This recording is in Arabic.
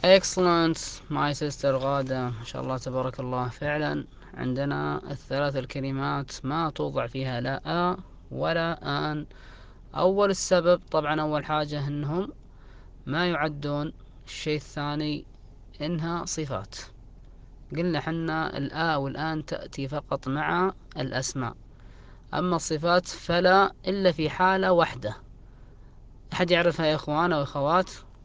Excellent my sister غادة، ما شاء الله تبارك الله. فعلا عندنا الثلاث الكلمات ما توضع فيها لا ولا آن. أول السبب طبعا، أول حاجة إنهم ما يعدون. الشيء الثاني إنها صفات. قلنا حنا الآ والآن تأتي فقط مع الأسماء، أما الصفات فلا إلا في حالة واحدة. أحد يعرفها يا إخوان وإخوات؟